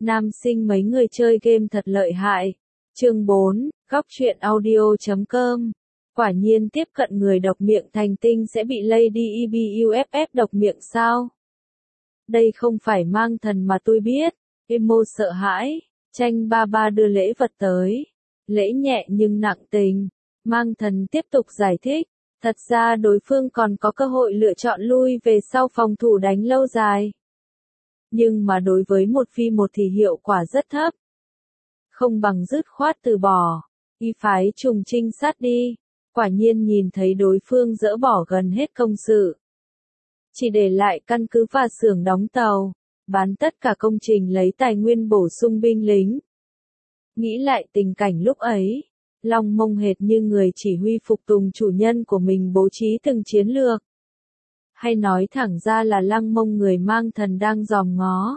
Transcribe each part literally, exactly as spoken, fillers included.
Nam sinh mấy người chơi game thật lợi hại. Chương bốn, góc truyện audio chấm com. Quả nhiên tiếp cận người độc miệng thành tinh sẽ bị lây đi e bê u ép ép độc miệng sao? Đây không phải mang thần mà tôi biết. Emo sợ hãi. Tranh ba ba đưa lễ vật tới. Lễ nhẹ nhưng nặng tình. Mang thần tiếp tục giải thích. Thật ra đối phương còn có cơ hội lựa chọn lui về sau phòng thủ đánh lâu dài. Nhưng mà đối với một phi một thì hiệu quả rất thấp. Không bằng dứt khoát từ bỏ. Y phái trùng trinh sát đi. Quả nhiên nhìn thấy đối phương dỡ bỏ gần hết công sự. Chỉ để lại căn cứ và xưởng đóng tàu. Bán tất cả công trình lấy tài nguyên bổ sung binh lính. Nghĩ lại tình cảnh lúc ấy. Long Mông hệt như người chỉ huy phục tùng chủ nhân của mình bố trí từng chiến lược. Hay nói thẳng ra là Lăng Mông người mang thần đang dòm ngó.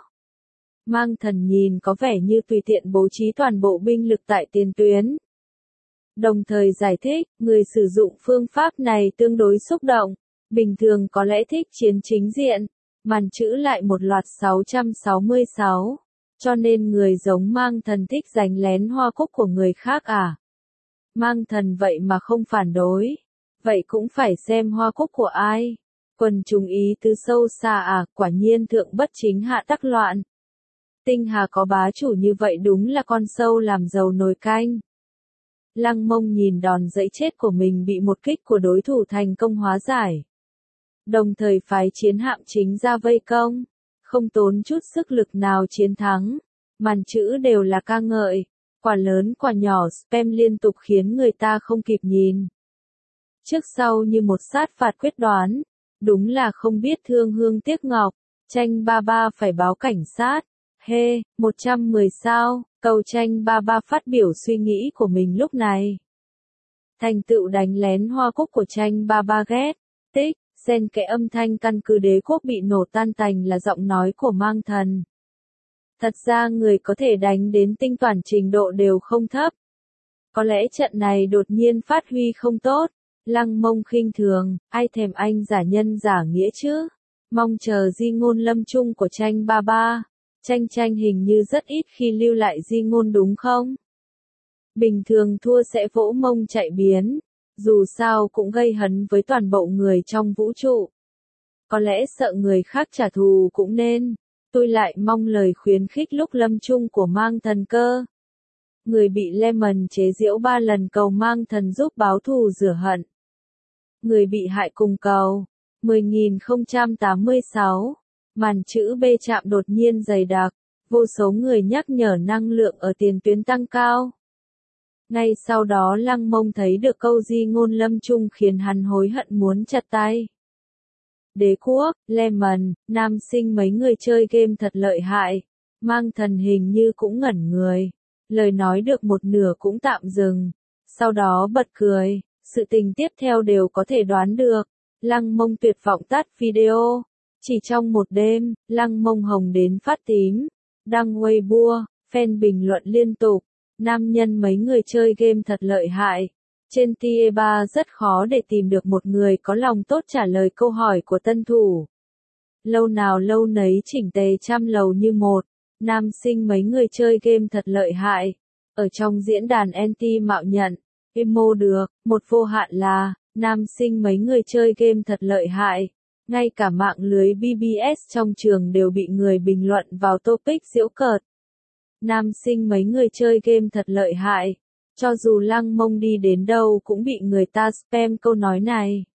Mang thần nhìn có vẻ như tùy tiện bố trí toàn bộ binh lực tại tiền tuyến. Đồng thời giải thích, người sử dụng phương pháp này tương đối xúc động, bình thường có lẽ thích chiến chính diện, màn chữ lại một loạt sáu trăm sáu mươi sáu, cho nên người giống mang thần thích giành lén hoa cúc của người khác à? Mang thần vậy mà không phản đối, vậy cũng phải xem hoa cúc của ai. Quần chúng ý tứ sâu xa à, quả nhiên thượng bất chính hạ tắc loạn. Tinh Hà có bá chủ như vậy đúng là con sâu làm dầu nồi canh. Lăng Mông nhìn đòn dẫy chết của mình bị một kích của đối thủ thành công hóa giải. Đồng thời phái chiến hạm chính ra vây công, không tốn chút sức lực nào chiến thắng. Màn chữ đều là ca ngợi, quả lớn quả nhỏ spam liên tục khiến người ta không kịp nhìn. Trước sau như một sát phạt quyết đoán, đúng là không biết thương hương tiếc ngọc, tranh ba ba phải báo cảnh sát. Hê, một trăm mười sao, cầu tranh ba ba phát biểu suy nghĩ của mình lúc này. Thành tựu đánh lén hoa cúc của tranh ba ba ghét, tích, xen kẽ âm thanh căn cứ đế quốc bị nổ tan tành là giọng nói của mang thần. Thật ra người có thể đánh đến tinh toàn trình độ đều không thấp. Có lẽ trận này đột nhiên phát huy không tốt, Lăng Mông khinh thường, ai thèm anh giả nhân giả nghĩa chứ, mong chờ di ngôn lâm chung của tranh ba ba. Tranh tranh hình như rất ít khi lưu lại di ngôn đúng không? Bình thường thua sẽ vỗ mông chạy biến, dù sao cũng gây hấn với toàn bộ người trong vũ trụ. Có lẽ sợ người khác trả thù cũng nên, tôi lại mong lời khuyến khích lúc lâm chung của mang thần cơ. Người bị Lemon chế giễu ba lần cầu mang thần giúp báo thù rửa hận. Người bị hại cùng cầu, mười nghìn không trăm tám mươi sáu. Màn chữ B chạm đột nhiên dày đặc, vô số người nhắc nhở năng lượng ở tiền tuyến tăng cao. Ngay sau đó Lăng Mông thấy được câu di ngôn lâm chung khiến hắn hối hận muốn chặt tay. Đế quốc, Lemon, nam sinh mấy người chơi game thật lợi hại, mang thần hình như cũng ngẩn người. Lời nói được một nửa cũng tạm dừng, sau đó bật cười, sự tình tiếp theo đều có thể đoán được. Lăng Mông tuyệt vọng tắt video. Chỉ trong một đêm, Lăng Mông hồng đến phát tím, đăng Weibo, fan bình luận liên tục, nam nhân mấy người chơi game thật lợi hại. Trên Tier ba rất khó để tìm được một người có lòng tốt trả lời câu hỏi của tân thủ. Lâu nào lâu nấy chỉnh tề trăm lầu như một, nam sinh mấy người chơi game thật lợi hại. Ở trong diễn đàn anti mạo nhận, emo được, một vô hạn là, nam sinh mấy người chơi game thật lợi hại. Ngay cả mạng lưới bê bê ét trong trường đều bị người bình luận vào topic giễu cợt. Nam sinh mấy người chơi game thật lợi hại. Cho dù Lăng Mông đi đến đâu cũng bị người ta spam câu nói này.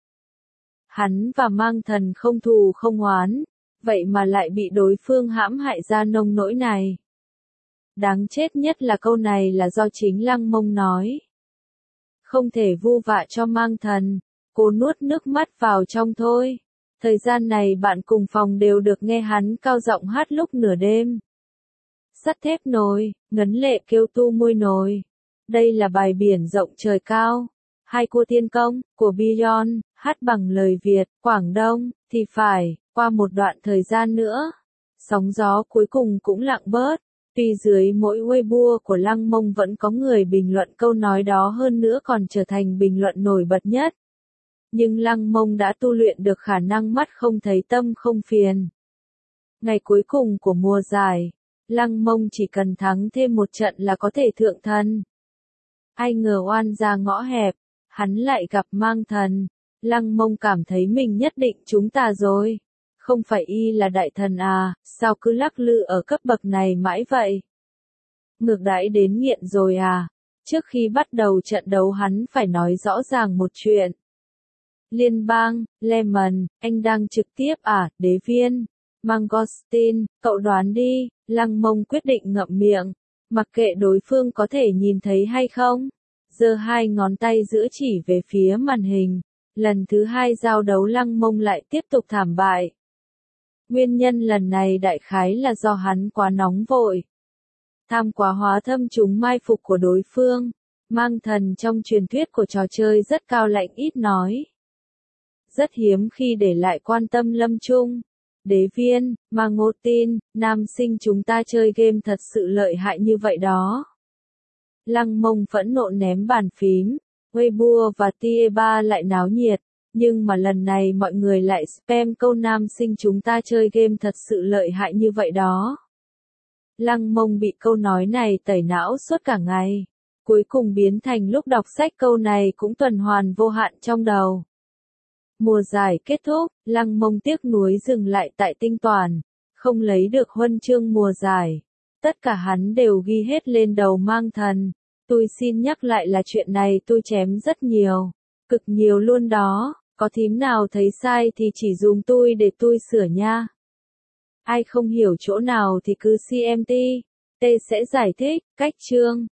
Hắn và mang thần không thù không oán, vậy mà lại bị đối phương hãm hại ra nông nỗi này. Đáng chết nhất là câu này là do chính Lăng Mông nói. Không thể vu vạ cho mang thần, cô nuốt nước mắt vào trong thôi. Thời gian này bạn cùng phòng đều được nghe hắn cao giọng hát lúc nửa đêm. Sắt thép nồi, ngấn lệ kêu tu môi nồi. Đây là bài biển rộng trời cao. Hai cô thiên công, của Beyond, hát bằng lời Việt, Quảng Đông, thì phải, qua một đoạn thời gian nữa. Sóng gió cuối cùng cũng lặng bớt. Tuy dưới mỗi Weibo của Lăng Mông vẫn có người bình luận câu nói đó hơn nữa còn trở thành bình luận nổi bật nhất. Nhưng Lăng Mông đã tu luyện được khả năng mắt không thấy tâm không phiền. Ngày cuối cùng của mùa giải, Lăng Mông chỉ cần thắng thêm một trận là có thể thượng thần. Ai ngờ oan ra ngõ hẹp, hắn lại gặp mang thần. Lăng Mông cảm thấy mình nhất định chúng ta rồi. Không phải y là đại thần à, sao cứ lắc lư ở cấp bậc này mãi vậy? Ngược đãi đến nghiện rồi à? Trước khi bắt đầu trận đấu hắn phải nói rõ ràng một chuyện. Liên bang, Lemon, anh đang trực tiếp à, đế viên? Mangosteen, cậu đoán đi, Lăng Mông quyết định ngậm miệng. Mặc kệ đối phương có thể nhìn thấy hay không. Giơ hai ngón tay giữa chỉ về phía màn hình. Lần thứ hai giao đấu Lăng Mông lại tiếp tục thảm bại. Nguyên nhân lần này đại khái là do hắn quá nóng vội. Tham quá hóa thâm trúng mai phục của đối phương. Mang thần trong truyền thuyết của trò chơi rất cao lạnh ít nói. Rất hiếm khi để lại quan tâm lâm chung. Đế viên, Mangosteen, nam sinh chúng ta chơi game thật sự lợi hại như vậy đó. Lăng Mông phẫn nộ ném bàn phím. Weibo và Tie ba lại náo nhiệt. Nhưng mà lần này mọi người lại spam câu nam sinh chúng ta chơi game thật sự lợi hại như vậy đó. Lăng Mông bị câu nói này tẩy não suốt cả ngày. Cuối cùng biến thành lúc đọc sách câu này cũng tuần hoàn vô hạn trong đầu. Mùa giải kết thúc, Lăng Mông tiếc nuối dừng lại tại tinh toàn. Không lấy được huân chương mùa giải. Tất cả hắn đều ghi hết lên đầu mang thần. Tôi xin nhắc lại là chuyện này tôi chém rất nhiều. Cực nhiều luôn đó. Có thím nào thấy sai thì chỉ dùm tôi để tôi sửa nha. Ai không hiểu chỗ nào thì cứ xê em tê. T sẽ giải thích, cách chương.